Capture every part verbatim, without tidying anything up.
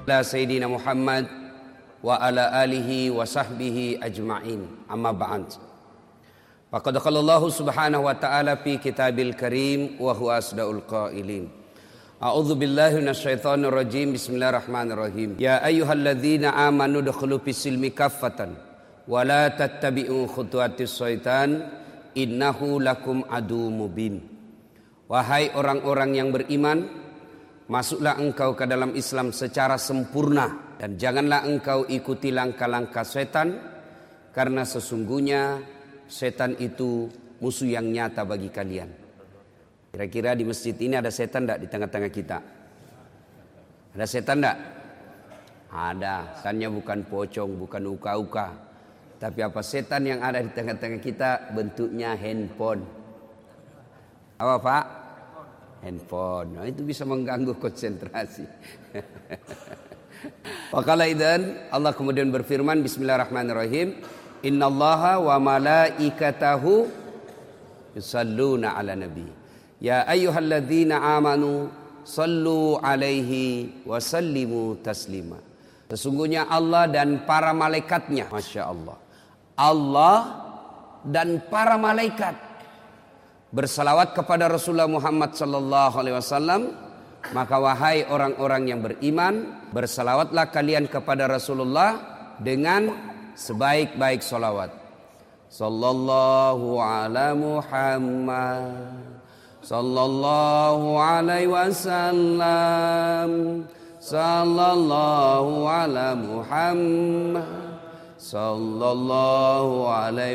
ala Sayyidina Muhammad wa ala alihi wa sahbihi ajma'in. Amma ba'd. Faqad qala Allah subhanahu wa ta'ala fi kitabil karim wa huwa asdaqul qailin. A'udzu billahi minasyaitonir rajim. Bismillahirrahmanirrahim. Ya ayyuhalladzina amanu dkhulu fis-silmi kaffatan wa la tattabi'u khutuwatis syaitan innahu lakum adu mubin. Wahai orang-orang yang beriman, masuklah engkau ke dalam Islam secara sempurna dan janganlah engkau ikuti langkah-langkah setan, karena sesungguhnya setan itu musuh yang nyata bagi kalian. Kira-kira di masjid ini ada setan enggak di tengah-tengah kita? Ada setan enggak? Ada. Setannya bukan pocong, bukan uka-uka. Tapi apa setan yang ada di tengah-tengah kita? Bentuknya handphone. Apa Pak? Handphone. Nah, itu bisa mengganggu konsentrasi. Wakala idzan Allah kemudian berfirman, Bismillahirrahmanirrahim, Innallaha wa malaikatahu yusalluna ala nabi. Ya ayyuhalladzina amanu sallu alaihi wa sallimu taslima. Sesungguhnya Allah dan para malaikatnya, Masya Allah, Allah dan para malaikat bersalawat kepada Rasulullah Muhammad sallallahu alaihi wasallam. Maka wahai orang-orang yang beriman, bersalawatlah kalian kepada Rasulullah dengan sebaik-baik salawat. Sallallahu ala Muhammad sallallahu alaihi wasallam. Sallallahu ala Muhammad sallallahu alaihi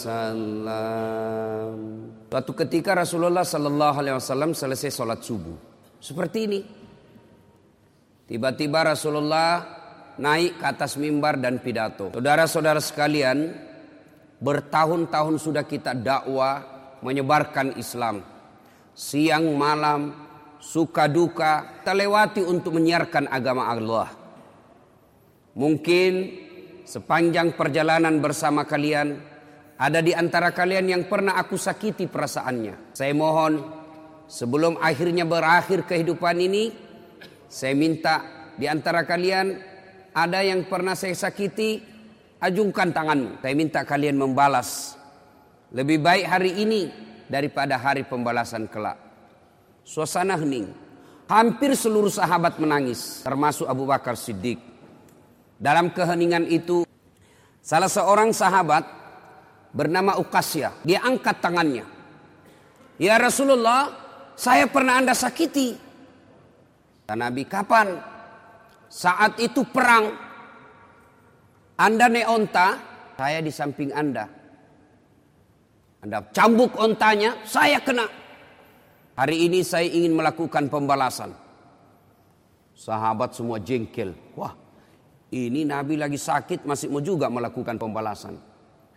wasallam. Suatu ketika Rasulullah sallallahu alaihi wasallam selesai sholat subuh. Seperti ini. Tiba-tiba Rasulullah naik ke atas mimbar dan pidato. Saudara-saudara sekalian, bertahun-tahun sudah kita dakwah menyebarkan Islam. Siang malam, suka duka, kita lewati untuk menyiarkan agama Allah. Mungkin sepanjang perjalanan bersama kalian, ada di antara kalian yang pernah aku sakiti perasaannya. Saya mohon, sebelum akhirnya berakhir kehidupan ini, saya minta di antara kalian ada yang pernah saya sakiti, ajungkan tanganmu. Saya minta kalian membalas. Lebih baik hari ini daripada hari pembalasan kelak. Suasana hening. Hampir seluruh sahabat menangis, termasuk Abu Bakar Siddiq. Dalam keheningan itu, salah seorang sahabat bernama Uqasyah, dia angkat tangannya. Ya Rasulullah, saya pernah Anda sakiti. Kata Nabi, kapan? Saat itu perang. Anda naik onta, saya di samping Anda. Anda cambuk ontanya, saya kena. Hari ini saya ingin melakukan pembalasan. Sahabat semua jengkel. Wah, ini Nabi lagi sakit masih mau juga melakukan pembalasan.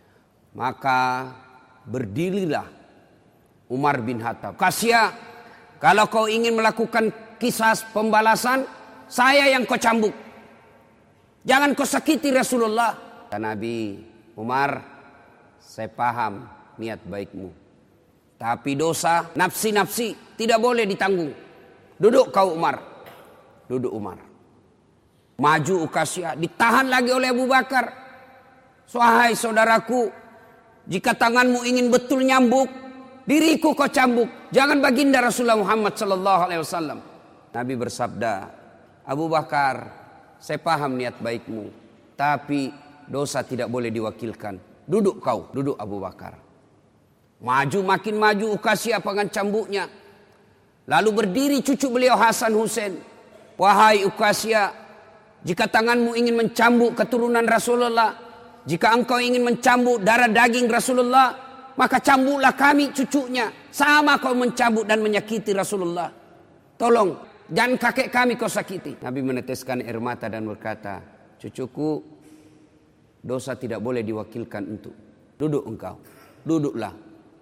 Maka berdirilah Umar bin Khattab. Uqasyah, kalau kau ingin melakukan kisah pembalasan, saya yang kau cambuk. Jangan kau sakiti Rasulullah. Kata Nabi, Umar, saya paham niat baikmu. Tapi dosa, nafsi-nafsi tidak boleh ditanggung. Duduk kau Umar. Duduk Umar. Maju Uqasyah, ditahan lagi oleh Abu Bakar. Wahai saudaraku, jika tanganmu ingin betul nyambuk, diriku kau cambuk. Jangan baginda Rasulullah Muhammad sallallahu alaihi wasallam. Nabi bersabda, Abu Bakar, saya paham niat baikmu, tapi dosa tidak boleh diwakilkan. Duduk kau, duduk Abu Bakar. Maju makin maju Uqasyah dengan cambuknya. Lalu berdiri cucu beliau Hasan Husain. Wahai Uqasyah, jika tanganmu ingin mencambuk keturunan Rasulullah, jika engkau ingin mencambuk darah daging Rasulullah, maka cambuklah kami cucunya. Sama kau mencambuk dan menyakiti Rasulullah. Tolong, jangan kakek kami kau sakiti. Nabi meneteskan air mata dan berkata, cucuku, dosa tidak boleh diwakilkan untuk. Duduk engkau, duduklah.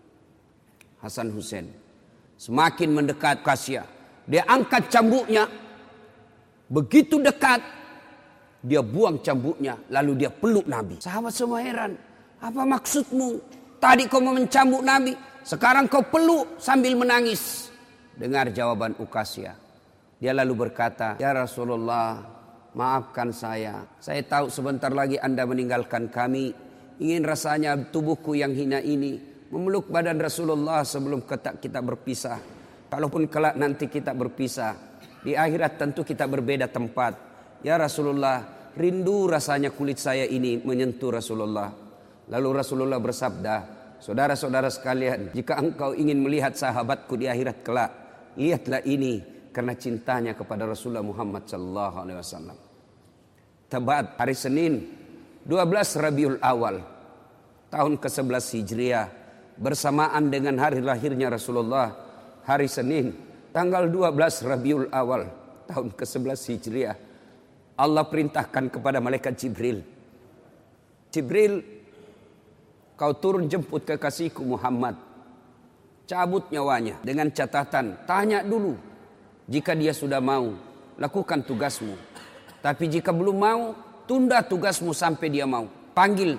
Hasan Husain semakin mendekat Uqasyah. Dia angkat cambuknya. Begitu dekat, dia buang cambuknya, lalu dia peluk Nabi. Sahabat semua heran. Apa maksudmu? Tadi kau mau mencambuk Nabi, sekarang kau peluk sambil menangis. Dengar jawaban Uqasyah. Dia lalu berkata, ya Rasulullah, maafkan saya. Saya tahu sebentar lagi Anda meninggalkan kami. Ingin rasanya tubuhku yang hina ini memeluk badan Rasulullah sebelum kita berpisah. Kalaupun kelak nanti kita berpisah, di akhirat tentu kita berbeda tempat. Ya Rasulullah, rindu rasanya kulit saya ini menyentuh Rasulullah. Lalu Rasulullah bersabda, saudara-saudara sekalian, jika engkau ingin melihat sahabatku di akhirat kelak, lihatlah ini karena cintanya kepada Rasulullah Muhammad sallallahu alaihi wasallam. Tepat hari Senin dua belas Rabiul Awal tahun ke sebelas Hijriah, bersamaan dengan hari lahirnya Rasulullah, hari Senin tanggal dua belas Rabiul Awal tahun ke sebelas Hijriah, Allah perintahkan kepada malaikat Jibril, Jibril, kau turun jemput kekasihku Muhammad, cabut nyawanya dengan catatan, tanya dulu, jika dia sudah mau, lakukan tugasmu. Tapi jika belum mau, tunda tugasmu sampai dia mau. Panggil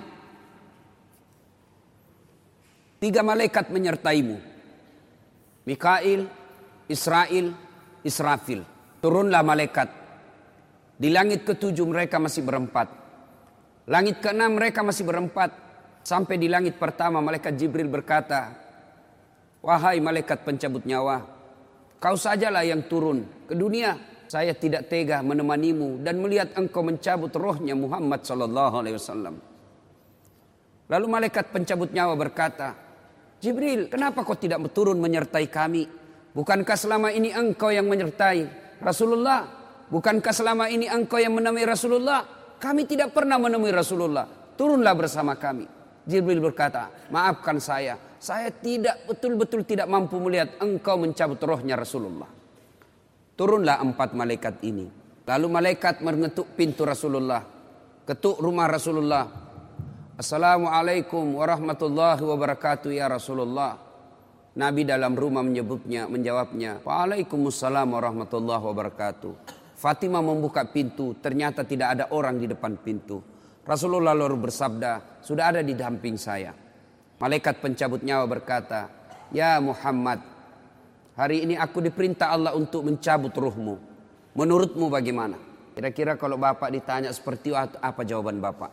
tiga malaikat menyertaimu, Mikail, Israel, Israfil. Turunlah malaikat. Di langit ketujuh mereka masih berempat. Langit keenam mereka masih berempat. Sampai di langit pertama malaikat Jibril berkata, wahai malaikat pencabut nyawa, kau sajalah yang turun ke dunia. Saya tidak tega menemanimu dan melihat engkau mencabut rohnya Muhammad sallallahu alaihi wasallam. Lalu malaikat pencabut nyawa berkata, Jibril, kenapa kau tidak turun menyertai kami? Bukankah selama ini engkau yang menyertai Rasulullah? Bukankah selama ini engkau yang menemui Rasulullah? Kami tidak pernah menemui Rasulullah. Turunlah bersama kami. Jibril berkata, maafkan saya. Saya tidak betul-betul tidak mampu melihat engkau mencabut rohnya Rasulullah. Turunlah empat malaikat ini. Lalu malaikat mengetuk pintu Rasulullah. Ketuk rumah Rasulullah. Assalamualaikum warahmatullahi wabarakatuh ya Rasulullah. Nabi dalam rumah menyebutnya, menjawabnya, waalaikumsalam warahmatullahi wabarakatuh. Fatimah membuka pintu, ternyata tidak ada orang di depan pintu. Rasulullah lalu bersabda, sudah ada di samping saya. Malaikat pencabut nyawa berkata, ya Muhammad, hari ini aku diperintah Allah untuk mencabut ruhmu. Menurutmu bagaimana? Kira-kira kalau Bapak ditanya seperti itu, apa jawaban Bapak?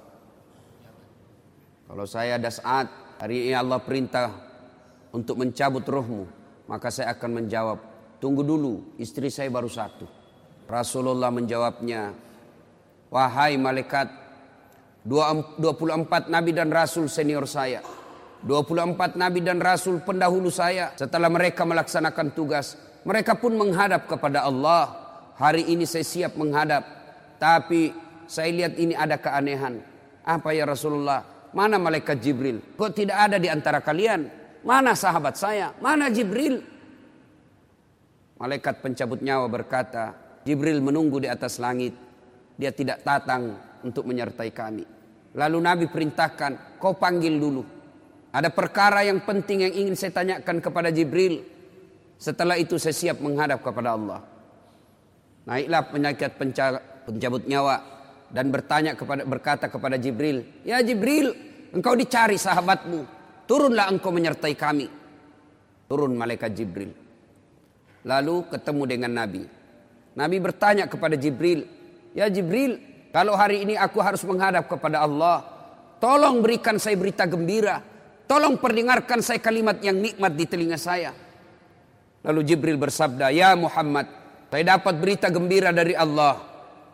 Kalau saya ada saat hari ini Allah perintah untuk mencabut ruhmu, maka saya akan menjawab, tunggu dulu, istri saya baru satu. Rasulullah menjawabnya, wahai malaikat, dua puluh empat nabi dan rasul senior saya, dua puluh empat nabi dan rasul pendahulu saya, setelah mereka melaksanakan tugas, mereka pun menghadap kepada Allah. Hari ini saya siap menghadap, tapi saya lihat ini ada keanehan. Apa ya Rasulullah? Mana malaikat Jibril? Kok tidak ada di antara kalian? Mana sahabat saya? Mana Jibril? Malaikat pencabut nyawa berkata, Jibril menunggu di atas langit. Dia tidak datang untuk menyertai kami. Lalu Nabi perintahkan, kau panggil dulu. Ada perkara yang penting yang ingin saya tanyakan kepada Jibril. Setelah itu saya siap menghadap kepada Allah. Naiklah malaikat pencabut nyawa dan bertanya kepada berkata kepada Jibril, ya Jibril, engkau dicari sahabatmu, turunlah engkau menyertai kami. Turun malaikat Jibril. Lalu ketemu dengan Nabi. Nabi bertanya kepada Jibril, ya Jibril, kalau hari ini aku harus menghadap kepada Allah, tolong berikan saya berita gembira, tolong perdengarkan saya kalimat yang nikmat di telinga saya. Lalu Jibril bersabda, ya Muhammad, saya dapat berita gembira dari Allah.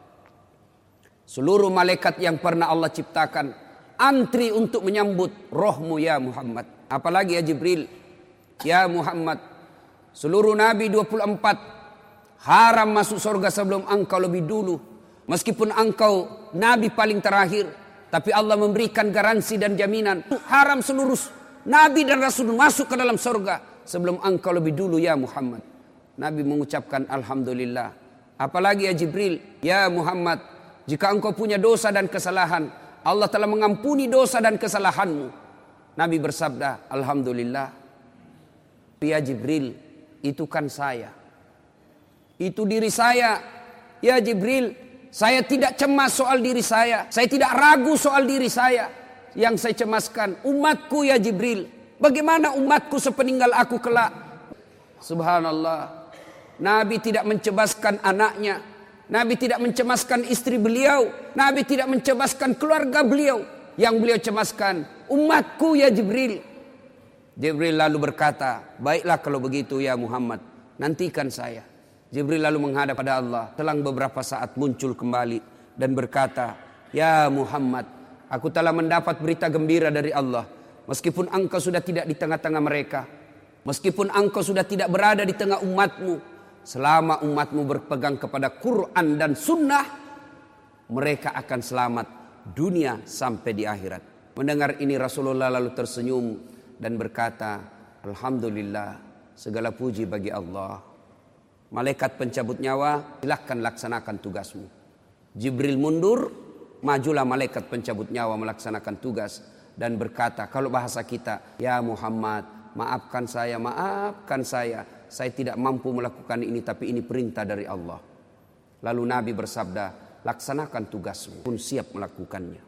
Seluruh malaikat yang pernah Allah ciptakan antri untuk menyambut rohmu ya Muhammad. Apalagi ya Jibril, ya Muhammad, seluruh nabi dua puluh empat haram masuk surga sebelum engkau lebih dulu. Meskipun engkau nabi paling terakhir, tapi Allah memberikan garansi dan jaminan haram seluruh nabi dan rasul masuk ke dalam surga sebelum engkau lebih dulu ya Muhammad. Nabi mengucapkan alhamdulillah. Apalagi ya Jibril, ya Muhammad, jika engkau punya dosa dan kesalahan, Allah telah mengampuni dosa dan kesalahanmu. Nabi bersabda, alhamdulillah. Ya Jibril, itu kan saya. Itu diri saya. Ya Jibril, saya tidak cemas soal diri saya. Saya tidak ragu soal diri saya. Yang saya cemaskan, umatku ya Jibril. Bagaimana umatku sepeninggal aku kelak? Subhanallah. Nabi tidak mencebaskan anaknya. Nabi tidak mencemaskan istri beliau. Nabi tidak mencemaskan keluarga beliau. Yang beliau cemaskan, umatku ya Jibril. Jibril lalu berkata, baiklah kalau begitu ya Muhammad, nantikan saya. Jibril lalu menghadap pada Allah. Selang beberapa saat muncul kembali dan berkata, ya Muhammad, aku telah mendapat berita gembira dari Allah. Meskipun engkau sudah tidak di tengah-tengah mereka, meskipun engkau sudah tidak berada di tengah umatmu, selama umatmu berpegang kepada Quran dan Sunnah, mereka akan selamat dunia sampai di akhirat. Mendengar ini Rasulullah lalu tersenyum dan berkata, alhamdulillah, segala puji bagi Allah. Malaikat pencabut nyawa, silakan laksanakan tugasmu. Jibril mundur, majulah malaikat pencabut nyawa melaksanakan tugas dan berkata, kalau bahasa kita, ya Muhammad, maafkan saya, maafkan saya. Saya tidak mampu melakukan ini, tapi ini perintah dari Allah. Lalu Nabi bersabda, laksanakan tugasmu, pun siap melakukannya.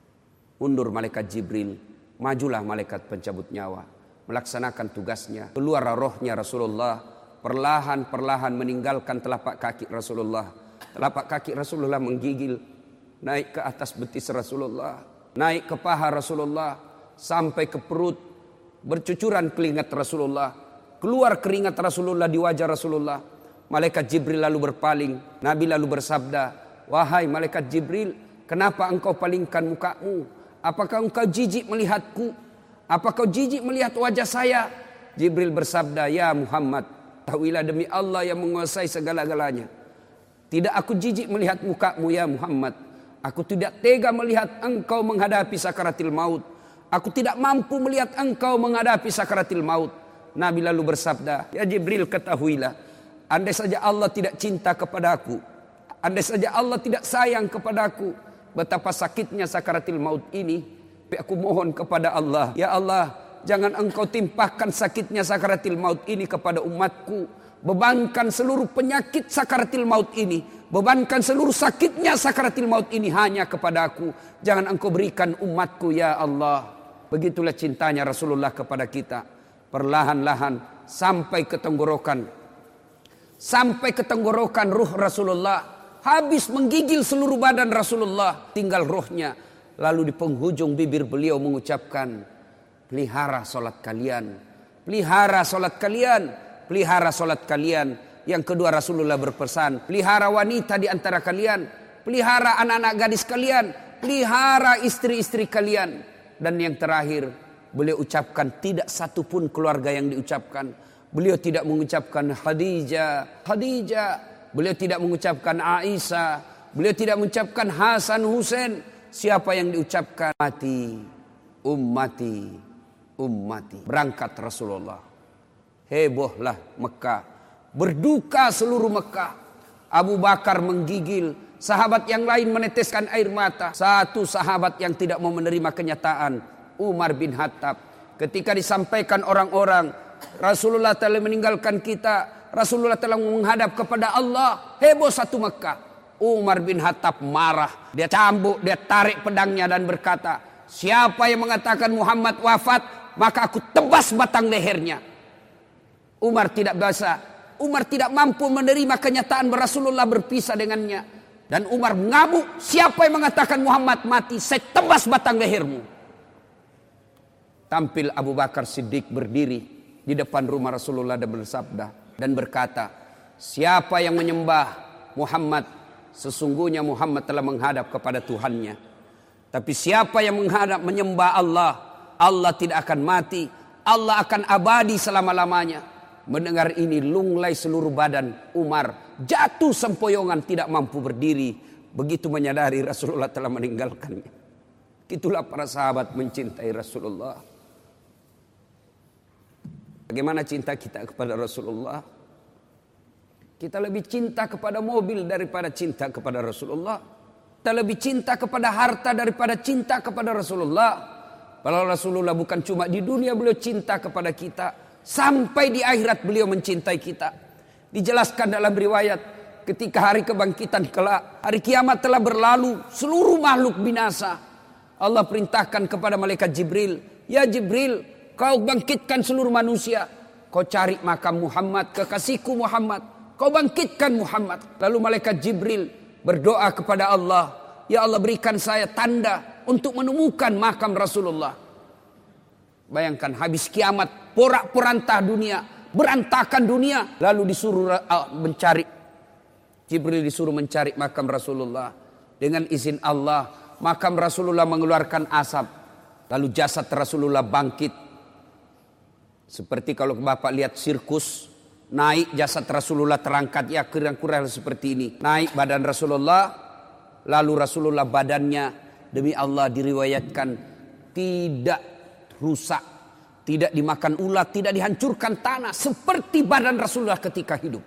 Mundur malaikat Jibril, majulah malaikat pencabut nyawa, melaksanakan tugasnya. Keluar rohnya Rasulullah, perlahan-perlahan meninggalkan telapak kaki Rasulullah. Telapak kaki Rasulullah menggigil, naik ke atas betis Rasulullah, naik ke paha Rasulullah, sampai ke perut. Bercucuran keringat Rasulullah, keluar keringat Rasulullah di wajah Rasulullah. Malaikat Jibril lalu berpaling. Nabi lalu bersabda, wahai malaikat Jibril, kenapa engkau palingkan mukamu? Apakah engkau jijik melihatku? Apakah kau jijik melihat wajah saya? Jibril bersabda, ya Muhammad, tahuilah demi Allah yang menguasai segala-galanya, tidak aku jijik melihat mukamu ya Muhammad. Aku tidak tega melihat engkau menghadapi sakaratil maut. Aku tidak mampu melihat engkau menghadapi sakaratil maut. Nabi lalu bersabda, ya Jibril, ketahuilah, andai saja Allah tidak cinta kepadaku, andai saja Allah tidak sayang kepadaku, betapa sakitnya sakaratil maut ini. Aku mohon kepada Allah, ya Allah, jangan engkau timpahkan sakitnya sakaratil maut ini kepada umatku. Bebankan seluruh penyakit sakaratil maut ini, bebankan seluruh sakitnya sakaratil maut ini hanya kepada aku. Jangan engkau berikan umatku ya Allah. Begitulah cintanya Rasulullah kepada kita. Perlahan-lahan sampai ke tenggorokan. Sampai ke tenggorokan ruh Rasulullah. Habis menggigil seluruh badan Rasulullah, tinggal ruhnya. Lalu di penghujung bibir beliau mengucapkan, pelihara solat kalian, pelihara solat kalian, pelihara solat kalian. Yang kedua Rasulullah berpesan, pelihara wanita di antara kalian, pelihara anak-anak gadis kalian, pelihara istri-istri kalian. Dan yang terakhir beliau ucapkan, tidak satu pun keluarga yang diucapkan. Beliau tidak mengucapkan Khadijah, Khadijah. Beliau tidak mengucapkan Aisyah. Beliau tidak mengucapkan Hasan, Husain. Siapa yang diucapkan? Ummati, ummati, ummati. Berangkat Rasulullah. Hebohlah Mekah. Berduka seluruh Mekah. Abu Bakar menggigil. Sahabat yang lain meneteskan air mata. Satu sahabat yang tidak mau menerima kenyataan, Umar bin Khattab. Ketika disampaikan orang-orang, Rasulullah telah meninggalkan kita, Rasulullah telah menghadap kepada Allah, heboh satu Mekah. Umar bin Khattab marah. Dia cambuk, dia tarik pedangnya dan berkata, siapa yang mengatakan Muhammad wafat, maka aku tebas batang lehernya. Umar tidak bisa. Umar tidak mampu menerima kenyataan bahwa Rasulullah berpisah dengannya. Dan Umar mengamuk, siapa yang mengatakan Muhammad mati, saya tebas batang lehermu. Tampil Abu Bakar Siddiq berdiri di depan rumah Rasulullah dan bersabda dan berkata, siapa yang menyembah Muhammad, sesungguhnya Muhammad telah menghadap kepada Tuhannya. Tapi siapa yang menghadap menyembah Allah, Allah tidak akan mati, Allah akan abadi selama-lamanya. Mendengar ini lunglai seluruh badan Umar, jatuh sempoyongan, tidak mampu berdiri. Begitu menyadari Rasulullah telah meninggalkannya. Itulah para sahabat mencintai Rasulullah. Bagaimana cinta kita kepada Rasulullah? Kita lebih cinta kepada mobil daripada cinta kepada Rasulullah. Kita lebih cinta kepada harta daripada cinta kepada Rasulullah. Kalau Rasulullah bukan cuma di dunia beliau cinta kepada kita, sampai di akhirat beliau mencintai kita. Dijelaskan dalam riwayat, ketika hari kebangkitan kelak, hari kiamat telah berlalu, seluruh makhluk binasa. Allah perintahkan kepada malaikat Jibril, ya Jibril, kau bangkitkan seluruh manusia. Kau cari makam Muhammad, kekasihku Muhammad. Kau bangkitkan Muhammad. Lalu malaikat Jibril berdoa kepada Allah, ya Allah berikan saya tanda untuk menemukan makam Rasulullah. Bayangkan habis kiamat, porak-porantah dunia, berantakan dunia, lalu disuruh uh, mencari. Jibril disuruh mencari makam Rasulullah. Dengan izin Allah, makam Rasulullah mengeluarkan asap. Lalu jasad Rasulullah bangkit. Seperti kalau Bapak lihat sirkus, naik jasad Rasulullah terangkat, ya kurang-kurang seperti ini. Naik badan Rasulullah, lalu Rasulullah badannya demi Allah diriwayatkan tidak rusak, tidak dimakan ulat, tidak dihancurkan tanah, seperti badan Rasulullah ketika hidup.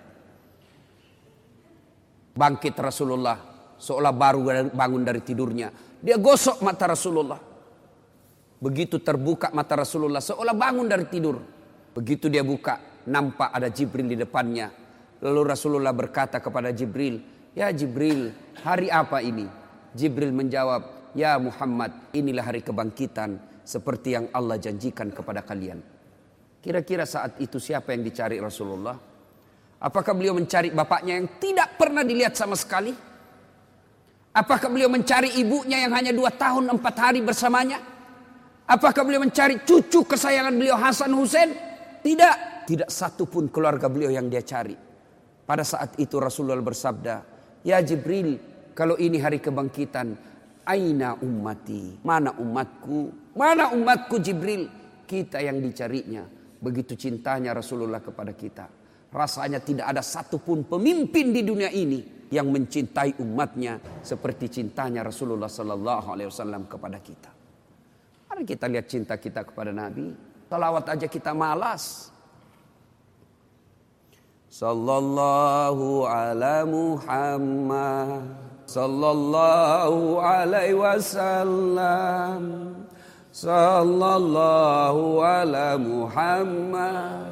Bangkit Rasulullah, seolah baru bangun dari tidurnya. Dia gosok mata Rasulullah. Begitu terbuka mata Rasulullah, seolah bangun dari tidur. Begitu dia buka, nampak ada Jibril di depannya. Lalu Rasulullah berkata kepada Jibril, ya Jibril, hari apa ini? Jibril menjawab, ya Muhammad, inilah hari kebangkitan seperti yang Allah janjikan kepada kalian. Kira-kira saat itu siapa yang dicari Rasulullah? Apakah beliau mencari bapaknya yang tidak pernah dilihat sama sekali? Apakah beliau mencari ibunya yang hanya dua tahun empat hari bersamanya? Apakah beliau mencari cucu kesayangan beliau Hasan Hussein? Tidak, tidak satu pun keluarga beliau yang dia cari. Pada saat itu Rasulullah bersabda, ya Jibril, kalau ini hari kebangkitan, aina ummati, mana umatku? Mana umatku Jibril? Kita yang dicarinya. Begitu cintanya Rasulullah kepada kita. Rasanya tidak ada satupun pemimpin di dunia ini yang mencintai umatnya seperti cintanya Rasulullah Sallallahu Alaihi Wasallam kepada kita. Mari kita lihat cinta kita kepada Nabi. Salawat aja kita malas. Sallallahu ala Muhammad, sallallahu alaihi wasallam, sallallahu ala Muhammad,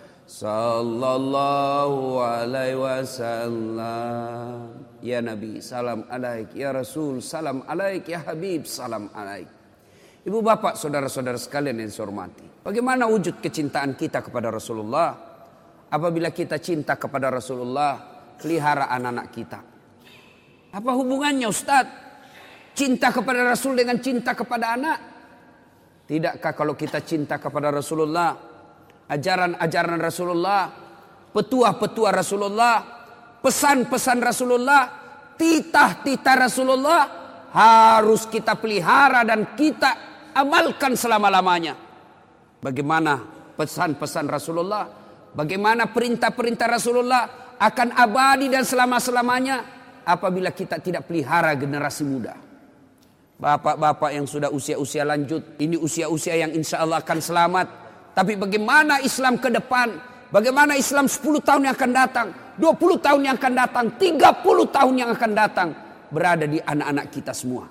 sallallahu alaihi wasallam. Ya Nabi, salam alaik. Ya Rasul, salam alaik. Ya Habib, salam alaik. Ibu bapak, saudara-saudara sekalian yang saya hormati, bagaimana wujud kecintaan kita kepada Rasulullah? Apabila kita cinta kepada Rasulullah, pelihara anak-anak kita. Apa hubungannya Ustaz? Cinta kepada Rasul dengan cinta kepada anak? Tidakkah kalau kita cinta kepada Rasulullah, ajaran-ajaran Rasulullah, petuah-petuah Rasulullah, pesan-pesan Rasulullah, titah-titah Rasulullah harus kita pelihara dan kita amalkan selama-lamanya. Bagaimana pesan-pesan Rasulullah, bagaimana perintah-perintah Rasulullah akan abadi dan selama-selamanya apabila kita tidak pelihara generasi muda. Bapak-bapak yang sudah usia-usia lanjut, ini usia-usia yang insya Allah akan selamat. Tapi bagaimana Islam ke depan? Bagaimana Islam sepuluh tahun yang akan datang, dua puluh tahun yang akan datang, tiga puluh tahun yang akan datang, berada di anak-anak kita semua.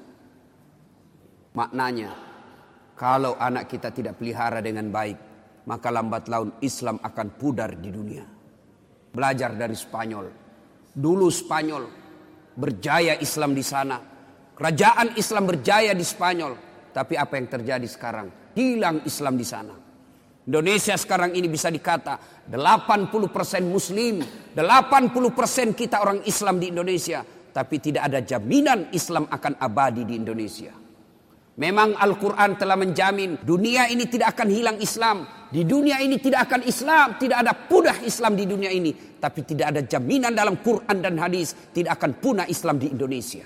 Maknanya, kalau anak kita tidak pelihara dengan baik, maka lambat laun Islam akan pudar di dunia. Belajar dari Spanyol. Dulu Spanyol berjaya Islam di sana. Kerajaan Islam berjaya di Spanyol. Tapi apa yang terjadi sekarang? Hilang Islam di sana. Indonesia sekarang ini bisa dikata delapan puluh persen Muslim, delapan puluh persen kita orang Islam di Indonesia. Tapi tidak ada jaminan Islam akan abadi di Indonesia. Memang Al-Quran telah menjamin dunia ini tidak akan hilang Islam. Di dunia ini tidak akan Islam, tidak ada punah Islam di dunia ini. Tapi tidak ada jaminan dalam Quran dan hadis tidak akan punah Islam di Indonesia.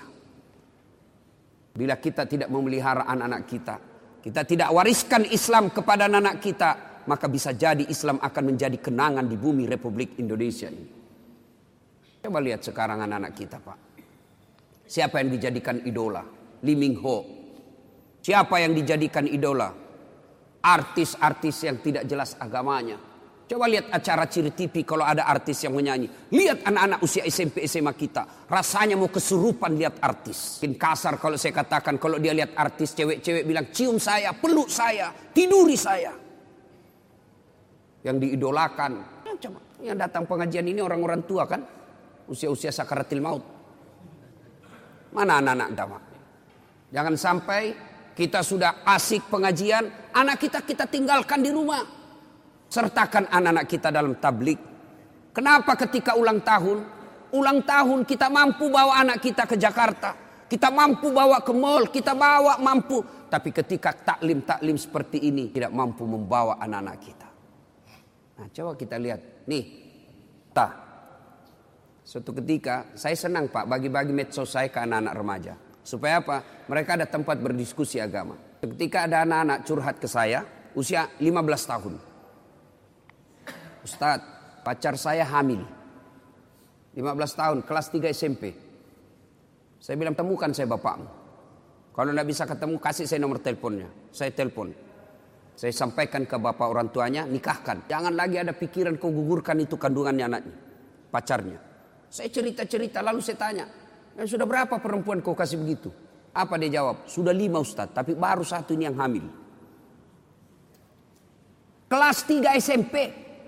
Bila kita tidak memelihara anak-anak kita, kita tidak wariskan Islam kepada anak-anak kita, maka bisa jadi Islam akan menjadi kenangan di bumi Republik Indonesia ini. Coba lihat sekarang anak-anak kita, Pak. Siapa yang dijadikan idola? Lee Min Ho. Siapa yang dijadikan idola? Artis-artis yang tidak jelas agamanya. Coba lihat acara Ciri T V kalau ada artis yang menyanyi. Lihat anak-anak usia S M P S M A kita. Rasanya mau kesurupan lihat artis. Mungkin kasar kalau saya katakan, kalau dia lihat artis cewek-cewek bilang cium saya, peluk saya, tiduri saya. Yang diidolakan. Ya, coba. Yang datang pengajian ini orang-orang tua kan? Usia-usia sakaratil maut. Mana anak-anak dakwah? Jangan sampai kita sudah asik pengajian, anak kita kita tinggalkan di rumah. Sertakan anak-anak kita dalam tablik. Kenapa ketika ulang tahun, ulang tahun kita mampu bawa anak kita ke Jakarta, kita mampu bawa ke mall, kita bawa mampu. Tapi ketika taklim-taklim seperti ini tidak mampu membawa anak-anak kita. Nah, coba kita lihat. Nih, tah. Suatu ketika saya senang Pak bagi-bagi medsos saya ke anak-anak remaja. Supaya apa? Mereka ada tempat berdiskusi agama. Ketika ada anak-anak curhat ke saya, usia lima belas tahun. Ustadz, pacar saya hamil. lima belas tahun, kelas tiga S M P. Saya bilang, temukan saya bapakmu. Kalau tidak bisa ketemu, kasih saya nomor teleponnya. Saya telepon. Saya sampaikan ke bapak orang tuanya, nikahkan. Jangan lagi ada pikiran kau gugurkan itu kandungannya anaknya, pacarnya. Saya cerita-cerita, lalu saya tanya, ya, sudah berapa perempuan kau kasih begitu? Apa dia jawab? Sudah lima Ustadz, tapi baru satu ini yang hamil. Kelas tiga S M P.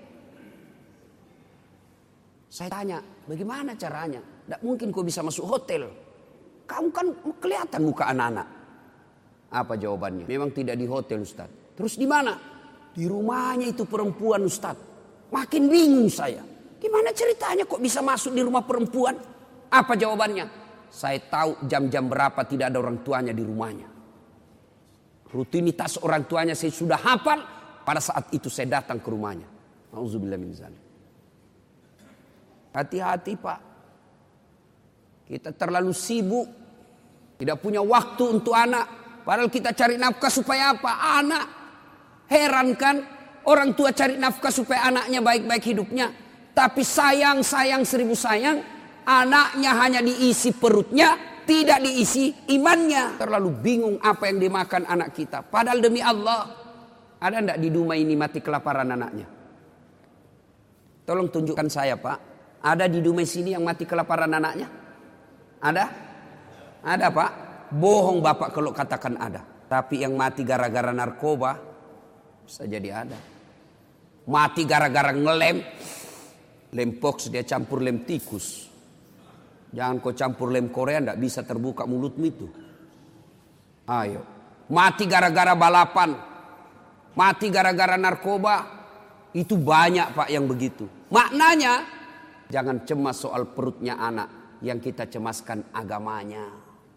Saya tanya, bagaimana caranya? Tidak mungkin kau bisa masuk hotel. Kamu kan kelihatan muka anak-anak. Apa jawabannya? Memang tidak di hotel Ustaz. Terus di mana? Di rumahnya itu perempuan Ustaz. Makin bingung saya. Gimana ceritanya kok bisa masuk di rumah perempuan? Apa jawabannya? Saya tahu jam-jam berapa tidak ada orang tuanya di rumahnya. Rutinitas orang tuanya saya sudah hafal. Pada saat itu saya datang ke rumahnya. Auzubillah min dzalik. Hati-hati Pak. Kita terlalu sibuk. Tidak punya waktu untuk anak. Padahal kita cari nafkah supaya apa? Anak. Heran kan? Orang tua cari nafkah supaya anaknya baik-baik hidupnya. Tapi sayang-sayang seribu sayang. Anaknya hanya diisi perutnya. Tidak diisi imannya. Terlalu bingung apa yang dimakan anak kita. Padahal demi Allah. Ada enggak di rumah ini mati kelaparan anaknya? Tolong tunjukkan saya Pak. Ada di Dumai sini yang mati kelaparan anaknya? Ada? Ada Pak? Bohong Bapak kalau katakan ada. Tapi yang mati gara-gara narkoba bisa jadi ada. Mati gara-gara ngelem. Lem pox dia campur lem tikus. Jangan kau campur lem Korea, tidak bisa terbuka mulutmu itu. Ayo. Mati gara-gara balapan. Mati gara-gara narkoba. Itu banyak Pak yang begitu. Maknanya jangan cemas soal perutnya anak, yang kita cemaskan agamanya.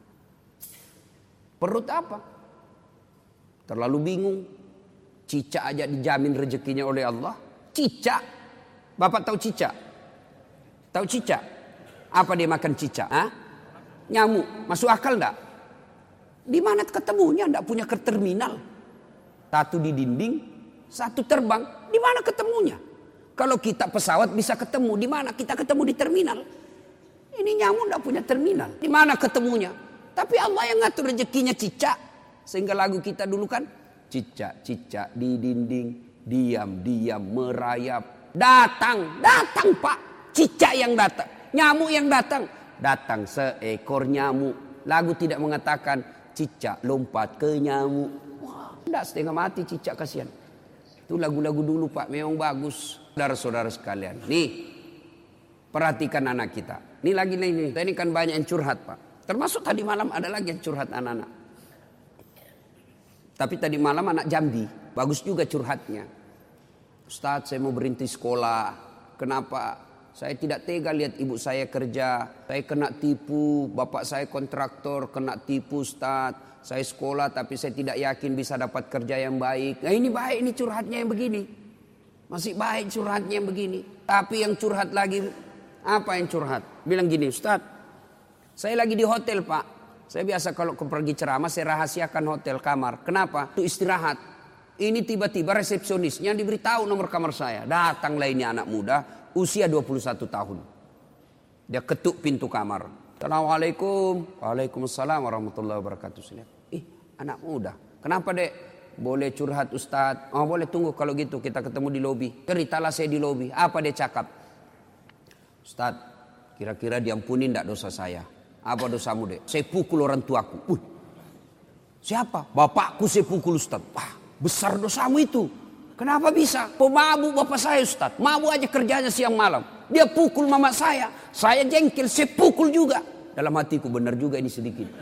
Perut apa? Terlalu bingung. Cicak aja dijamin rezekinya oleh Allah. Cicak. Bapak tahu cicak? Tahu cicak? Apa dia makan cicak? Hah? Nyamuk. Masuk akal enggak? Di mana ketemunya? Enggak punya ke terminal. Satu di dinding, satu terbang. Di mana ketemunya? Kalau kita pesawat bisa ketemu, di mana kita ketemu di terminal? Ini nyamuk tidak punya terminal. Di mana ketemunya? Tapi Allah yang ngatur rezekinya cicak. Sehingga lagu kita dulu kan, cicak-cicak di dinding, diam-diam merayap. Datang, datang Pak. Cicak yang datang, nyamuk yang datang. Datang seekor nyamuk. Lagu tidak mengatakan cicak lompat ke nyamuk. Wah, tidak setengah mati cicak, kasihan. Itu lagu-lagu dulu Pak, memang bagus. Saudara-saudara sekalian, nih perhatikan anak kita. Ini lagi nih, nih. Ini kan banyak yang curhat Pak. Termasuk tadi malam ada lagi yang curhat anak-anak. Tapi tadi malam anak Jambi, bagus juga curhatnya. Ustadz, saya mau berhenti sekolah. Kenapa? Saya tidak tega lihat ibu saya kerja. Saya kena tipu, bapak saya kontraktor kena tipu Ustadz. Saya sekolah tapi saya tidak yakin bisa dapat kerja yang baik. Nah ini baik, ini curhatnya yang begini. Masih baik curhatnya yang begini. Tapi yang curhat lagi, apa yang curhat? Bilang gini, Ustadz, saya lagi di hotel Pak. Saya biasa kalau pergi ceramah saya rahasiakan hotel kamar. Kenapa? Itu istirahat. Ini tiba-tiba resepsionisnya diberitahu nomor kamar saya. Datanglah ini anak muda, usia dua puluh satu tahun. Dia ketuk pintu kamar. Assalamualaikum. Waalaikumsalam warahmatullahi wabarakatuh. Ih, anak muda. Kenapa dek? Boleh curhat Ustadz. Oh boleh, tunggu kalau gitu kita ketemu di lobi. Ceritalah saya di lobi. Apa dia cakap? Ustadz, kira-kira diampuni enggak dosa saya? Apa dosamu dek? Saya pukul orang tuaku. Uy, siapa? Bapakku saya pukul Ustadz. Wah, besar dosamu itu. Kenapa bisa? Pemabuk bapak saya Ustadz. Mabuk aja kerjanya siang malam. Dia pukul mama saya. Saya jengkel, saya pukul juga. Dalam hatiku benar juga ini sedikit.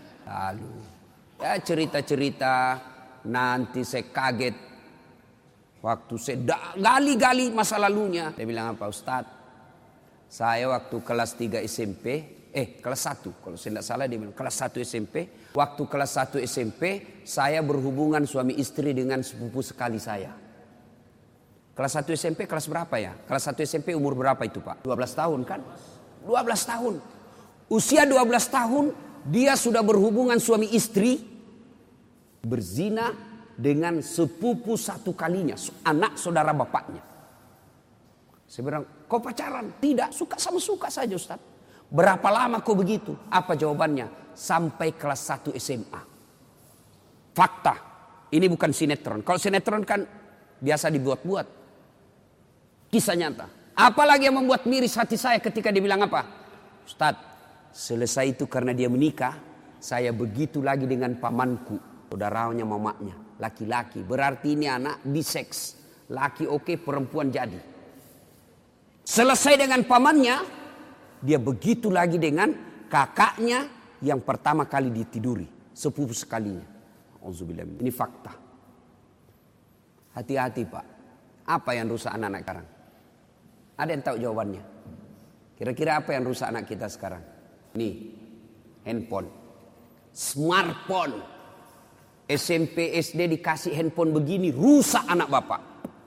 Lalu ya cerita-cerita, nanti saya kaget. Waktu saya gali-gali masa lalunya. Dia bilang apa, Ustadz? Saya waktu kelas tiga S M P, eh kelas satu. Kalau saya tidak salah dia bilang kelas satu S M P. Waktu kelas satu S M P, saya berhubungan suami istri dengan sepupu sekali saya. Kelas satu S M P kelas berapa ya? Kelas satu S M P umur berapa itu Pak? dua belas tahun kan? dua belas tahun. Usia dua belas tahun, dia sudah berhubungan suami istri. Berzina dengan sepupu satu kalinya, anak saudara bapaknya. Saya bilang, kau pacaran? Tidak, suka sama suka saja Ustaz. Berapa lama kau begitu? Apa jawabannya? Sampai kelas satu S M A. Fakta, ini bukan sinetron. Kalau sinetron kan biasa dibuat-buat. Kisah nyata. Apalagi yang membuat miris hati saya ketika dia bilang apa? Ustaz, selesai itu karena dia menikah, saya begitu lagi dengan pamanku, saudaranya mamanya, laki-laki. Berarti ini anak biseks. Laki oke, perempuan jadi. Selesai dengan pamannya, dia begitu lagi dengan kakaknya yang pertama kali ditiduri, sepupu sekalinya. Auzubillah. Ini fakta. Hati-hati Pak. Apa yang rusak anak-anak sekarang? Ada yang tahu jawabannya? Kira-kira apa yang rusak anak kita sekarang? Nih, handphone, smartphone. S M P S D dikasih handphone begini, rusak anak bapak.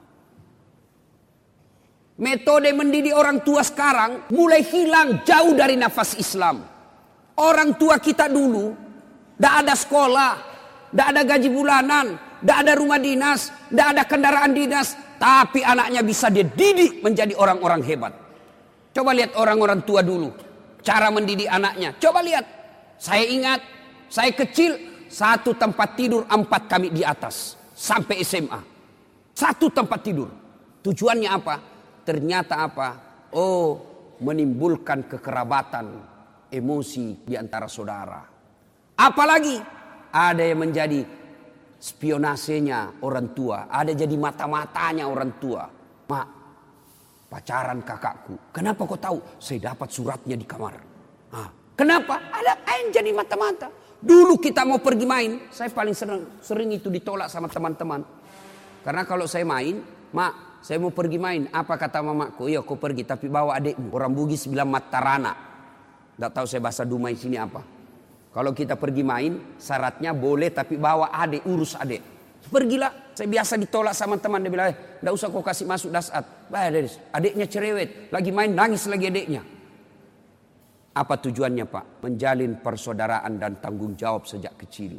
Metode mendidik orang tua sekarang mulai hilang jauh dari nafas Islam. Orang tua kita dulu tidak ada sekolah, tidak ada gaji bulanan, tidak ada rumah dinas, tidak ada kendaraan dinas, tapi anaknya bisa dia didik menjadi orang-orang hebat. Coba lihat orang-orang tua dulu, cara mendidik anaknya. Coba lihat, saya ingat, saya kecil, satu tempat tidur empat kami di atas sampai S M A. Satu tempat tidur. Tujuannya apa? Ternyata apa? Oh, menimbulkan kekerabatan, emosi di antara saudara. Apalagi ada yang menjadi spionasenya orang tua, ada jadi mata-matanya orang tua. Mak, pacaran kakakku. Kenapa kau tahu? Saya dapat suratnya di kamar. Ah, kenapa? Ada yang jadi mata-mata. Dulu kita mau pergi main, saya paling sering, sering itu ditolak sama teman-teman. Karena kalau saya main, mak, saya mau pergi main. Apa kata mamaku? Iya, kau pergi tapi bawa adikmu. Orang Bugis bilang matarana. Tidak tahu saya bahasa Dumai sini apa. Kalau kita pergi main, syaratnya boleh tapi bawa adik, urus adik. Pergilah. Saya biasa ditolak sama teman. Dia bilang, tidak usah kau kasih masuk dasat. Adiknya cerewet. Lagi main, nangis lagi adiknya. Apa tujuannya Pak? Menjalin persaudaraan dan tanggung jawab sejak kecil.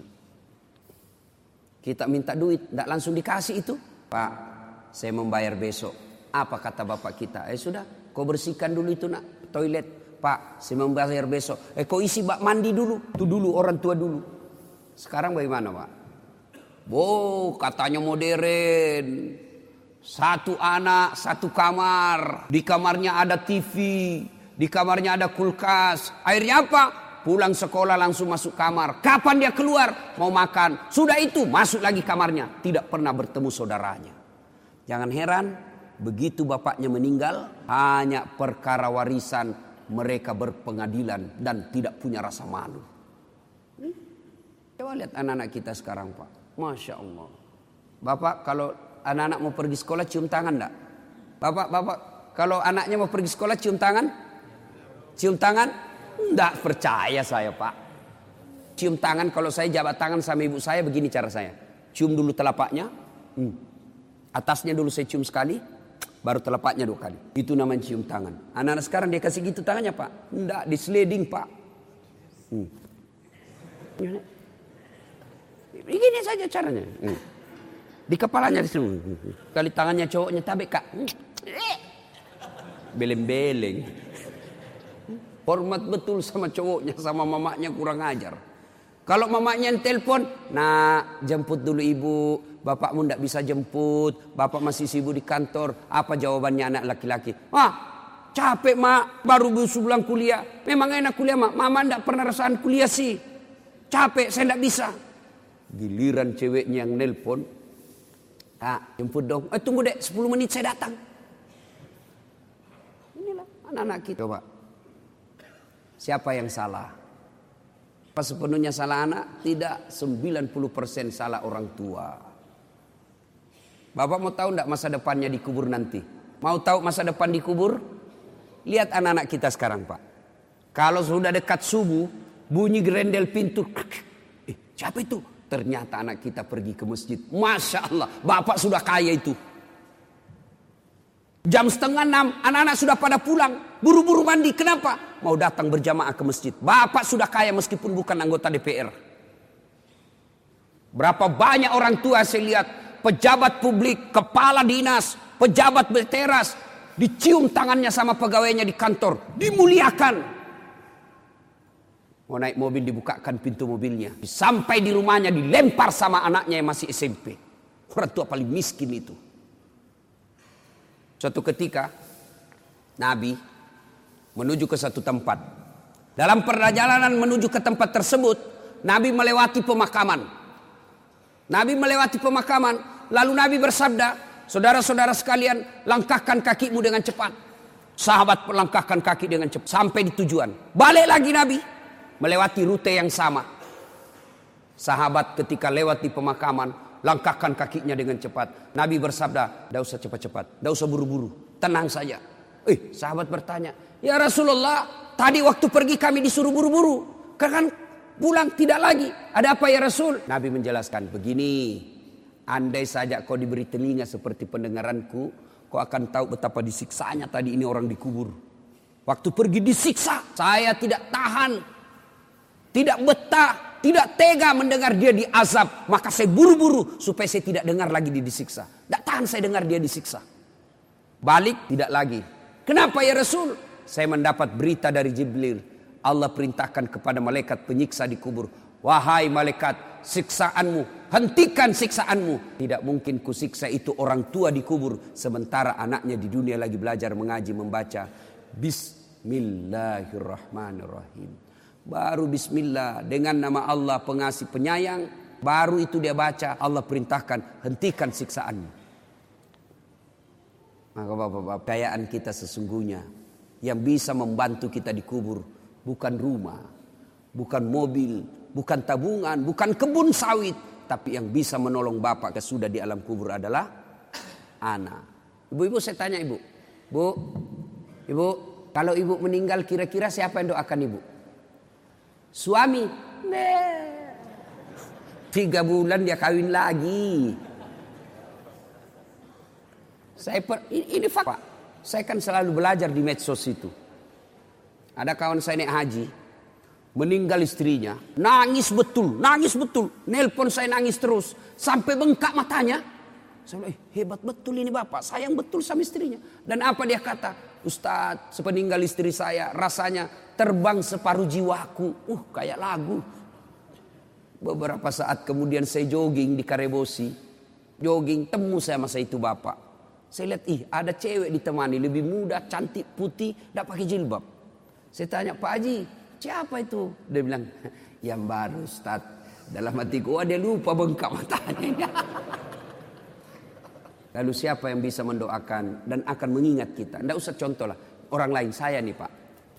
Kita minta duit, tidak langsung dikasih itu. Pak, saya membayar besok. Apa kata bapak kita? Eh sudah, kau bersihkan dulu itu nak toilet. Pak, saya membayar besok. Eh kau isi bak mandi dulu. Itu dulu orang tua dulu. Sekarang bagaimana Pak? Wow, katanya modern. Satu anak, satu kamar. Di kamarnya ada T V. Di kamarnya ada kulkas. Akhirnya apa? Pulang sekolah langsung masuk kamar. Kapan dia keluar? Mau makan. Sudah itu masuk lagi kamarnya. Tidak pernah bertemu saudaranya. Jangan heran, begitu bapaknya meninggal, hanya perkara warisan mereka berpengadilan dan tidak punya rasa malu. Hmm? Coba lihat anak-anak kita sekarang Pak. Masya Allah. Bapak kalau anak-anak mau pergi sekolah cium tangan enggak? Bapak, bapak kalau anaknya mau pergi sekolah cium tangan? Cium tangan? Enggak percaya saya Pak. Cium tangan kalau saya jabat tangan sama ibu saya begini cara saya. Cium dulu telapaknya. Hmm. Atasnya dulu saya cium sekali, baru telapaknya dua kali. Itu namanya cium tangan. Anak-anak sekarang dia kasih gitu tangannya Pak. Enggak, di sliding Pak. Hmm. Begini saja caranya. Hmm. Di kepalanya di sini. Kali tangannya cowoknya tabek Kak. Beleng-beleng. Hormat betul sama cowoknya, sama mamanya kurang ajar. Kalau mamanya yang telepon, nah jemput dulu ibu. Bapakmu tidak bisa jemput, bapak masih sibuk di kantor. Apa jawabannya anak laki-laki? Ah, capek mak, baru sebulan kuliah. Memang enak kuliah mak, mama tidak pernah rasakan kuliah sih. Capek, saya tidak bisa. Giliran ceweknya yang nelpon, ah jemput dong. Eh tunggu dek, sepuluh menit saya datang. Inilah anak-anak kita. Coba, siapa yang salah? Apa sepenuhnya salah anak? Tidak, sembilan puluh persen salah orang tua. Bapak mau tahu enggak masa depannya di kubur nanti? Mau tahu masa depan di kubur? Lihat anak-anak kita sekarang, Pak. Kalau sudah dekat subuh, bunyi gerendel pintu. Eh, siapa itu? Ternyata anak kita pergi ke masjid. Masya Allah, Bapak sudah kaya itu. Jam setengah enam, anak-anak sudah pada pulang. Buru-buru mandi, kenapa? Mau datang berjamaah ke masjid. Bapak sudah kaya meskipun bukan anggota D P R. Berapa banyak orang tua saya lihat, pejabat publik, kepala dinas, pejabat berteras, dicium tangannya sama pegawainya di kantor, dimuliakan. Mau naik mobil dibukakan pintu mobilnya, sampai di rumahnya dilempar sama anaknya yang masih S M P. Orang tua paling miskin itu. Suatu ketika Nabi menuju ke satu tempat. Dalam perjalanan menuju ke tempat tersebut, Nabi melewati pemakaman. Nabi melewati pemakaman, lalu Nabi bersabda, saudara-saudara sekalian, langkahkan kakimu dengan cepat. Sahabat melangkahkan kaki dengan cepat sampai di tujuan. Balik lagi Nabi, melewati rute yang sama. Sahabat ketika lewat di pemakaman, langkahkan kakinya dengan cepat. Nabi bersabda, tidak usah cepat-cepat, tidak usah buru-buru, tenang saja. Eh, sahabat bertanya, ya Rasulullah, tadi waktu pergi kami disuruh buru-buru, kan pulang tidak lagi. Ada apa ya Rasul? Nabi menjelaskan, begini, andai saja kau diberi telinga seperti pendengaranku, kau akan tahu betapa disiksanya tadi ini orang dikubur. Waktu pergi disiksa, saya tidak tahan, tidak betah, tidak tega mendengar dia diazab. Maka saya buru-buru supaya saya tidak dengar lagi dia disiksa. Tidak tahan saya dengar dia disiksa. Balik tidak lagi. Kenapa ya Rasul? Saya mendapat berita dari Jibril. Allah perintahkan kepada malaikat penyiksa di kubur. Wahai malaikat, siksaanmu, hentikan siksaanmu. Tidak mungkin kusiksa itu orang tua di kubur. Sementara anaknya di dunia lagi belajar mengaji membaca. Bismillahirrahmanirrahim. Baru bismillah dengan nama Allah pengasih penyayang. Baru itu dia baca, Allah perintahkan hentikan siksaanmu. Maka bapak-bapak, kekayaan kita sesungguhnya yang bisa membantu kita di kubur bukan rumah, bukan mobil, bukan tabungan, bukan kebun sawit, tapi yang bisa menolong bapak yang sudah di alam kubur adalah anak. Ibu-ibu saya tanya ibu, bu, ibu kalau ibu meninggal kira-kira siapa yang doakan ibu? Suami? Nah, tiga bulan dia kawin lagi. Saya per, ini, ini fakta. Saya kan selalu belajar di medsos itu. Ada kawan saya naik haji, meninggal istrinya, nangis betul, nangis betul. Nelpon saya nangis terus, sampai bengkak matanya. Saya bilang, eh, hebat betul ini bapak, sayang betul sama istrinya. Dan apa dia kata? Ustadz, sepeninggal istri saya, rasanya terbang separuh jiwaku. Uh, kayak lagu. Beberapa saat kemudian saya jogging di Karebosi, jogging, temu saya masa itu bapak. Saya lihat, ih ada cewek ditemani, lebih muda, cantik, putih, tidak pakai jilbab. Saya tanya, Pak Haji, siapa itu? Dia bilang, yang baru Ustaz. Dalam hatiku, wah dia lupa bengkak matanya. Lalu siapa yang bisa mendoakan dan akan mengingat kita? Tidak usah contoh lah, orang lain, saya nih Pak.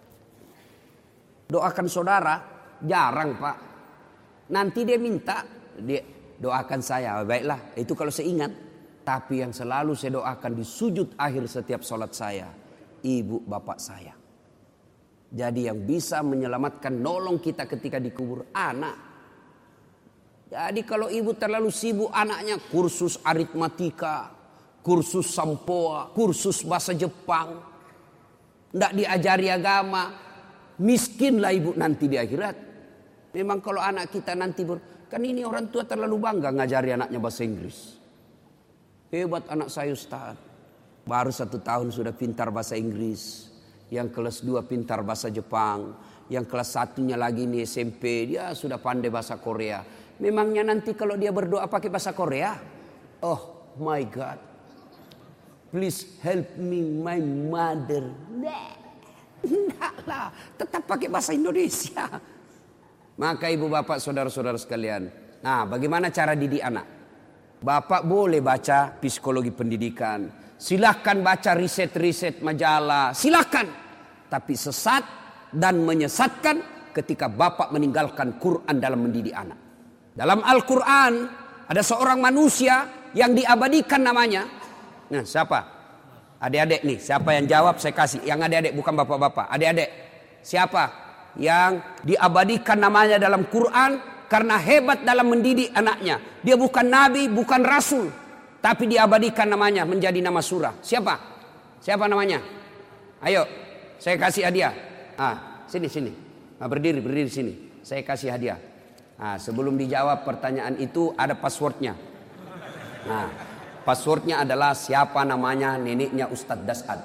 Doakan saudara, jarang Pak. Nanti dia minta, dia doakan saya, baiklah, itu kalau saya ingat. Tapi yang selalu saya doakan di sujud akhir setiap sholat saya, ibu bapak saya. Jadi yang bisa menyelamatkan, nolong kita ketika dikubur anak. Jadi kalau ibu terlalu sibuk anaknya kursus aritmatika, kursus sampoa, kursus bahasa Jepang, tidak diajari agama, miskinlah ibu nanti di akhirat. Memang kalau anak kita nanti ber, kan ini orang tua terlalu bangga ngajari anaknya bahasa Inggris. Hebat anak saya Ustaz. Baru satu tahun sudah pintar bahasa Inggris. Yang kelas dua pintar bahasa Jepang. Yang kelas satunya lagi nih S M P. Dia sudah pandai bahasa Korea. Memangnya nanti kalau dia berdoa pakai bahasa Korea? Oh my God. Please help me my mother. Enggak lah. Tetap pakai bahasa Indonesia. Maka ibu bapak saudara-saudara sekalian. Nah bagaimana cara didik anak? Bapak boleh baca psikologi pendidikan. Silahkan baca riset-riset majalah. Silahkan. Tapi sesat dan menyesatkan ketika bapak meninggalkan Quran dalam mendidik anak. Dalam Al-Quran ada seorang manusia yang diabadikan namanya. Nah, siapa? Adik-adik nih, siapa yang jawab saya kasih. Yang adik-adik, bukan bapak-bapak. Adik-adik, siapa yang diabadikan namanya dalam Quran karena hebat dalam mendidik anaknya? Dia bukan nabi, bukan rasul, tapi diabadikan namanya menjadi nama surah. Siapa? Siapa namanya? Ayo, saya kasih hadiah. Ah, sini sini. Nah, berdiri, berdiri sini. Saya kasih hadiah. Nah, sebelum dijawab pertanyaan itu ada passwordnya. Nah, passwordnya adalah siapa namanya neneknya Ustadz Dasad.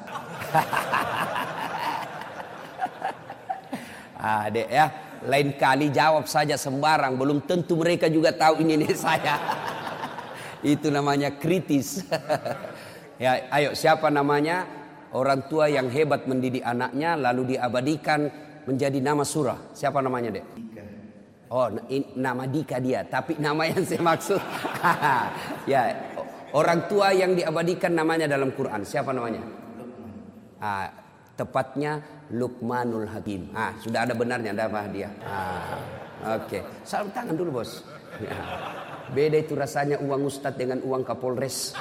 Adik ya, lain kali jawab saja sembarang. Belum tentu mereka juga tahu ini nenek saya. Itu namanya kritis. Ya, ayo siapa namanya orang tua yang hebat mendidik anaknya lalu diabadikan menjadi nama surah. Siapa namanya, Dek? Dika. Oh, nama Dika dia, tapi nama yang saya maksud. Ya, orang tua yang diabadikan namanya dalam Quran. Siapa namanya? Luqman. Ah, tepatnya Luqmanul Hakim. Ah, sudah ada benarnya, ada apa dia? Ah, oke. Okay. Salam tangan dulu, Bos. Ya. Beda itu rasanya uang Ustadz dengan uang Kapolres.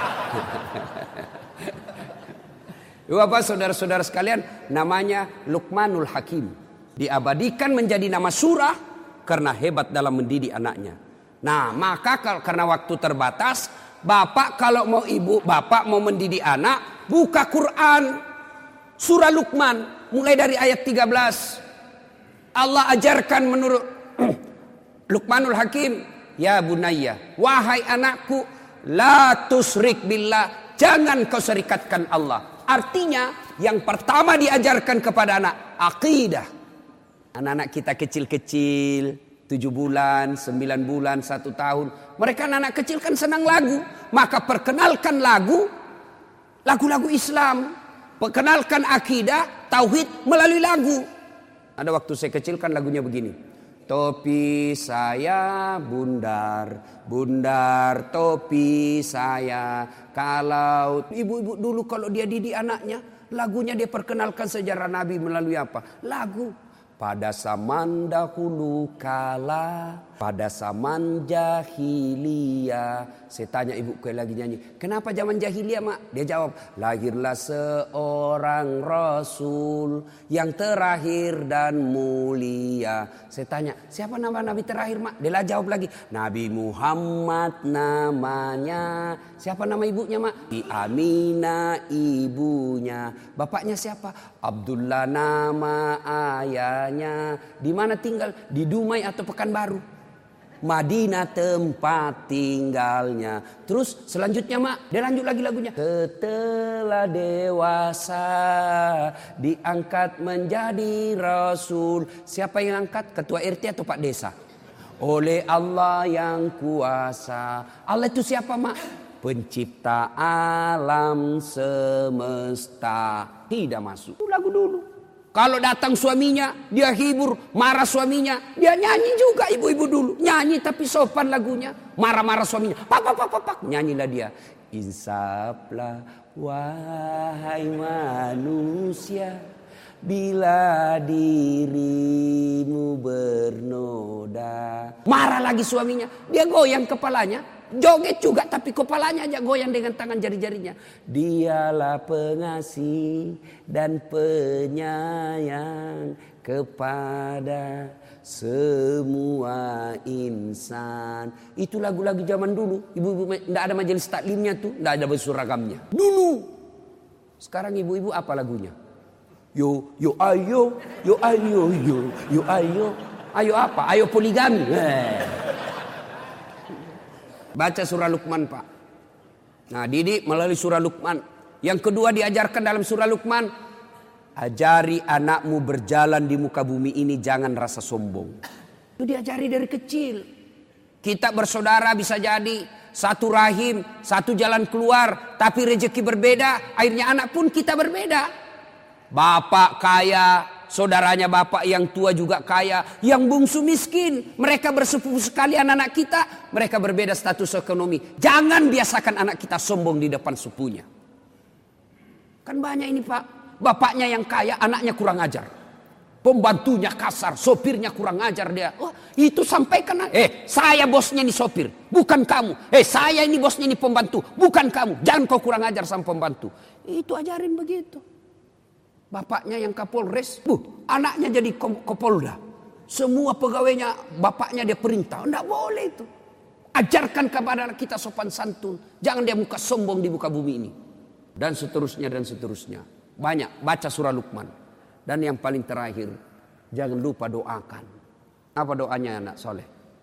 Bapak, saudara-saudara sekalian, namanya Luqmanul Hakim. Diabadikan menjadi nama surah karena hebat dalam mendidik anaknya. Nah, maka karena waktu terbatas, bapak kalau mau ibu, bapak mau mendidik anak, buka Quran, surah Luqman, mulai dari ayat tiga belas. Allah ajarkan menurut Luqmanul Hakim, ya bunayya, wahai anakku, la tusrik billah, jangan kau serikatkan Allah. Artinya yang pertama diajarkan kepada anak, akidah. Anak-anak kita kecil-kecil, tujuh bulan, sembilan bulan, satu tahun. Mereka anak-anak kecil kan senang lagu. Maka perkenalkan lagu, lagu-lagu Islam. Perkenalkan akidah, tauhid melalui lagu. Ada waktu saya kecil kan lagunya begini. Topi saya bundar, bundar topi saya. Kalau ibu-ibu dulu kalau dia didik anaknya, lagunya dia perkenalkan sejarah Nabi melalui apa? Lagu. Pada zaman dahulu kala, pada zaman jahiliyah. Saya tanya ibu ke lagi nyanyi, kenapa zaman jahiliyah, Mak? Dia jawab, lahirlah seorang Rasul yang terakhir dan mulia. Saya tanya, siapa nama Nabi terakhir, Mak? Dia jawab lagi, Nabi Muhammad namanya. Siapa nama ibunya, Mak? Di Aminah ibunya. Bapaknya siapa? Abdullah nama ayahnya. Di mana tinggal? Di Dumai atau Pekanbaru? Madinah tempat tinggalnya. Terus selanjutnya, Mak, dia lanjut lagi lagunya. Setelah dewasa diangkat menjadi Rasul. Siapa yang angkat? Ketua R T atau Pak Desa? Oleh Allah yang kuasa. Allah itu siapa, Mak? Pencipta alam semesta. Tidak masuk. Itu lagu dulu. Kalau datang suaminya, dia hibur. Marah suaminya, dia nyanyi juga ibu-ibu dulu. Nyanyi tapi sopan lagunya. Marah-marah suaminya. Pak, pak, pak, pak, pak. Nyanyilah dia. Insaflah wahai manusia, bila dirimu bernoda. Marah lagi suaminya. Dia goyang kepalanya. Joget juga tapi kepalanya aja goyang dengan tangan jari-jarinya. Dialah pengasih dan penyayang kepada semua insan. Itu lagu-lagu zaman dulu. Ibu-ibu tidak ada majelis taklimnya tuh, tidak ada baju seragamnya. Dulu. Sekarang ibu-ibu apa lagunya? Yo yo ayo, yo ayo yo, yo ayo. Ayo apa? Ayo poligami. Baca surah Luqman, Pak. Nah, didik melalui surah Luqman. Yang kedua diajarkan dalam surah Luqman, ajari anakmu berjalan di muka bumi ini jangan rasa sombong. Itu diajari dari kecil. Kita bersaudara bisa jadi satu rahim, satu jalan keluar, tapi rezeki berbeda, akhirnya anak pun kita berbeda. Bapak kaya, saudaranya bapak yang tua juga kaya, yang bungsu miskin. Mereka bersepupu sekalian anak kita, mereka berbeda status ekonomi. Jangan biasakan anak kita sombong di depan sepupunya. Kan banyak ini, Pak, bapaknya yang kaya, anaknya kurang ajar. Pembantunya kasar, sopirnya kurang ajar dia. Oh, itu sampaikan. Eh, saya bosnya ini sopir, bukan kamu. Eh, saya ini bosnya ini pembantu, bukan kamu. Jangan kau kurang ajar sama pembantu. Itu ajarin begitu. Bapaknya yang Kapolres, bu, anaknya jadi Kapolda. Semua pegawainya, bapaknya dia perintah. Tidak boleh itu. Ajarkan kepada kita sopan santun. Jangan dia muka sombong di muka bumi ini. Dan seterusnya dan seterusnya. Banyak, baca surah Luqman. Dan yang paling terakhir, jangan lupa doakan. Apa doanya anak soleh?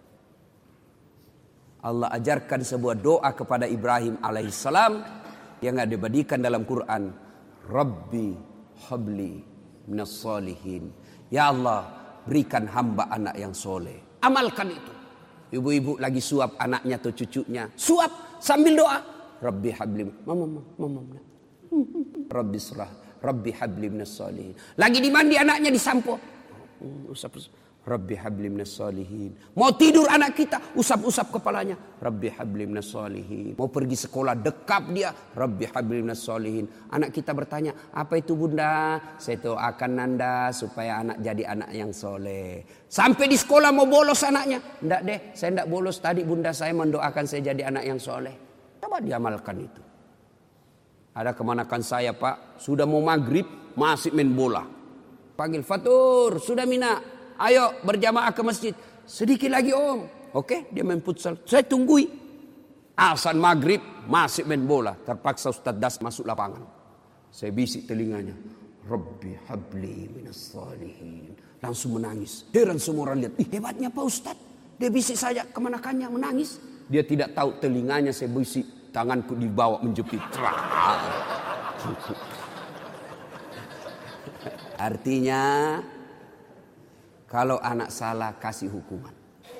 Allah ajarkan sebuah doa kepada Ibrahim alaihissalam yang ada dibadikan dalam Quran. Rabbi habli minas solihin. Ya Allah, berikan hamba anak yang soleh. Amalkan itu. Ibu-ibu lagi suap anaknya atau cucunya. Suap sambil doa. Rabbi habli. Mama, mama, mama. Rabbi surah. Rabbi habli minas solihin. Lagi di mandi anaknya disampo. Usap-usap. Rabbi habli minas solihin. Mau tidur anak kita, usap-usap kepalanya. Rabbi habli minas solihin. Mau pergi sekolah, dekap dia. Rabbi habli minas solihin. Anak kita bertanya, apa itu bunda? Saya doakan nanda supaya anak jadi anak yang soleh. Sampai di sekolah mau bolos anaknya. Enggak deh, saya enggak bolos. Tadi bunda saya mendoakan saya jadi anak yang soleh. Coba diamalkan itu. Ada kemanakan saya pak, sudah mau maghrib masih main bola. Panggil Fatur, sudah mina, ayo berjamaah ke masjid. Sedikit lagi om, oke dia main futsal. Saya tunggui. Azan maghrib masih main bola. Terpaksa Ustaz Das masuk lapangan. Saya bisik telinganya. Rabbi habli minas salihin. Langsung menangis. Heran semua orang lihat. Ih, hebatnya Pak Ustaz. Dia bisik saja kemanakannya menangis. Dia tidak tahu telinganya saya bisik. Tanganku dibawa menjepit. Artinya kalau anak salah kasih hukuman.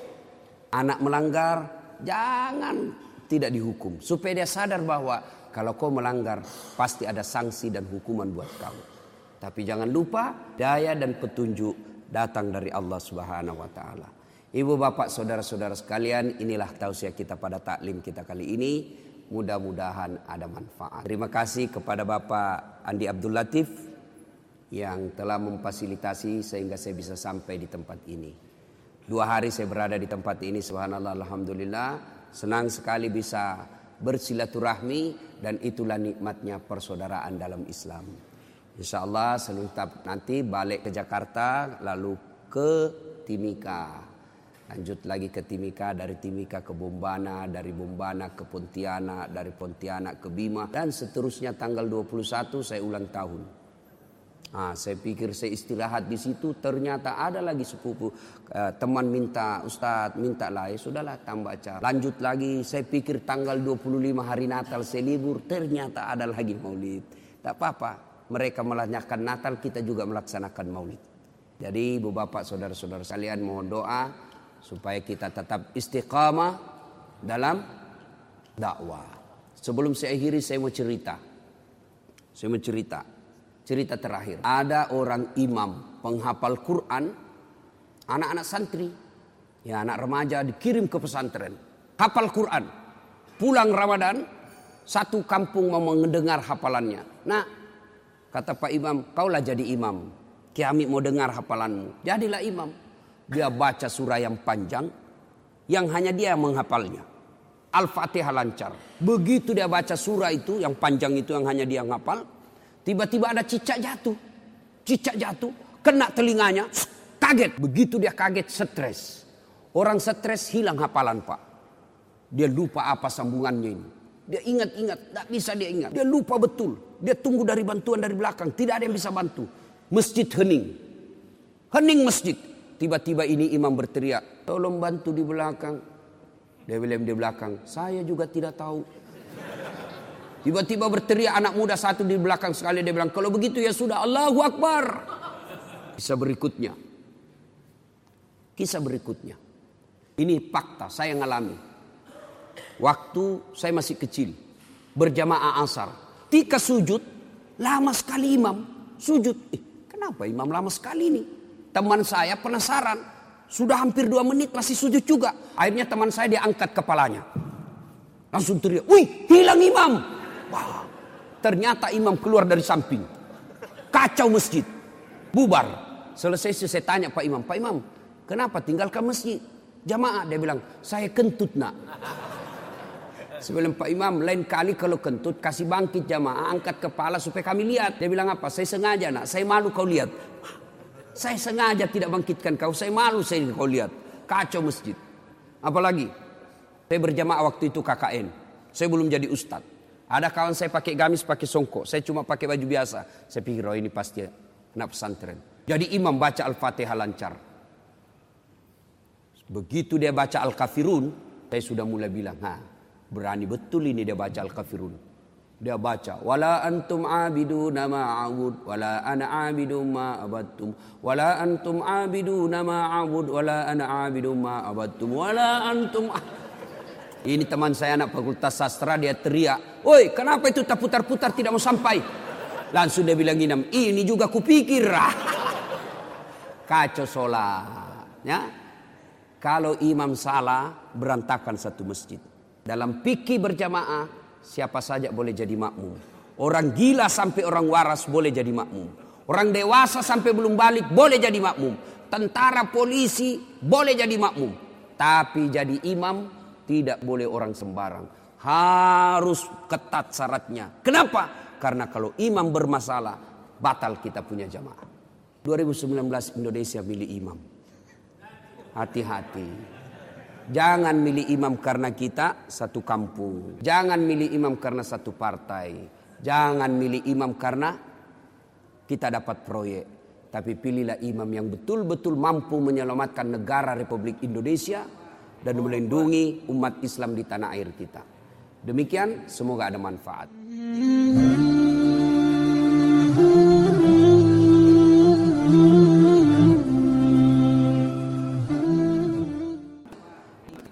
Anak melanggar jangan tidak dihukum. Supaya dia sadar bahwa kalau kau melanggar pasti ada sanksi dan hukuman buat kamu. Tapi jangan lupa daya dan petunjuk datang dari Allah Subhanahu wa taala. Ibu bapak saudara-saudara sekalian, inilah tausiah kita pada taklim kita kali ini. Mudah-mudahan ada manfaat. Terima kasih kepada Bapak Andi Abdul Latif yang telah memfasilitasi sehingga saya bisa sampai di tempat ini. Dua hari saya berada di tempat ini, subhanallah, alhamdulillah. Senang sekali bisa bersilaturahmi dan itulah nikmatnya persaudaraan dalam Islam. InsyaAllah selengkap nanti balik ke Jakarta lalu ke Timika. Lanjut lagi ke Timika, dari Timika ke Bombana, dari Bombana ke Pontianak, dari Pontianak ke Bima, dan seterusnya tanggal dua puluh satu saya ulang tahun. Ah, saya pikir saya istirahat di situ, ternyata ada lagi sepupu eh, teman minta, Ustadz minta lah, ya sudahlah tambah acara. Lanjut lagi, saya pikir tanggal dua puluh lima hari Natal saya libur, ternyata ada lagi maulid. Tak apa-apa, mereka melaksanakan Natal, kita juga melaksanakan maulid. Jadi ibu bapak saudara-saudara sekalian mohon doa supaya kita tetap istiqamah dalam dakwah. Sebelum saya akhiri saya mau cerita. Saya mau cerita. Cerita terakhir. Ada orang imam penghafal Quran. Anak-anak santri. Ya anak remaja dikirim ke pesantren. Hafal Quran. Pulang Ramadan. Satu kampung mau mendengar hafalannya. Nah kata Pak Imam, kaulah jadi imam. Kami mau dengar hafalanmu. Jadilah imam. Dia baca surah yang panjang yang hanya dia menghafalnya. Al-Fatihah lancar. Begitu dia baca surah itu yang panjang itu yang hanya dia menghafal, tiba-tiba ada cicak jatuh. Cicak jatuh, kena telinganya, kaget. Begitu dia kaget, stres. Orang stres hilang hafalan Pak. Dia lupa apa sambungannya ini. Dia ingat-ingat, tak bisa dia ingat. Dia lupa betul. Dia tunggu dari bantuan dari belakang, tidak ada yang bisa bantu. Masjid hening. Hening masjid. Tiba-tiba ini imam berteriak, tolong bantu di belakang. Dia bilang di belakang, saya juga tidak tahu. Tiba-tiba berteriak anak muda satu di belakang sekali. Dia bilang, kalau begitu ya sudah, Allahu Akbar. Kisah berikutnya. Kisah berikutnya. Ini fakta, saya ngalami. Waktu saya masih kecil. Berjamaah asar. Ketika sujud, lama sekali imam. Sujud. Eh, kenapa imam lama sekali ini? Teman saya penasaran. Sudah hampir dua menit masih sujud juga. Akhirnya teman saya dia angkat kepalanya. Langsung teriak. Wih, hilang imam. Wah, ternyata imam keluar dari samping. Kacau masjid. Bubar. Selesai itu saya tanya Pak Imam, Pak Imam, kenapa tinggalkan masjid? Jamaah, dia bilang, saya kentut nak. Sebelum Pak Imam, lain kali kalau kentut kasih bangkit jamaah, angkat kepala supaya kami lihat. Dia bilang apa? Saya sengaja nak, saya malu kau lihat. Saya sengaja tidak bangkitkan kau, saya malu saya kau lihat. Kacau masjid. Apalagi, saya berjamaah waktu itu K K N. Saya belum jadi ustadz. Ada kawan saya pakai gamis, pakai songkok. Saya cuma pakai baju biasa. Saya pikir, oh ini pasti anak pesantren. Jadi imam baca Al-Fatihah lancar. Begitu dia baca Al-Kafirun, saya sudah mulai bilang, ha, berani betul ini dia baca Al-Kafirun. Dia baca, wala antum abiduna ma'abud, wala ana abidum ma'abadtum, wala antum abiduna ma'abud, wala ana abidum ma'abadtum, wala antum. Ini teman saya anak fakultas sastra, dia teriak, woi kenapa itu tak putar-putar tidak mau sampai? Langsung dia bilang gini, ini juga kupikir. Kacau sholat. Ya? Kalau imam salah, berantakan satu masjid. Dalam fikih berjamaah, siapa saja boleh jadi makmum. Orang gila sampai orang waras boleh jadi makmum. Orang dewasa sampai belum balik boleh jadi makmum. Tentara, polisi boleh jadi makmum. Tapi jadi imam tidak boleh orang sembarang. Harus ketat syaratnya. Kenapa? Karena kalau imam bermasalah, batal kita punya jamaah. dua ribu sembilan belas Indonesia milih imam. Hati-hati. Jangan milih imam karena kita satu kampung. Jangan milih imam karena satu partai. Jangan milih imam karena kita dapat proyek. Tapi pilihlah imam yang betul-betul mampu menyelamatkan negara Republik Indonesia dan melindungi umat Islam di tanah air kita. Demikian, semoga ada manfaat.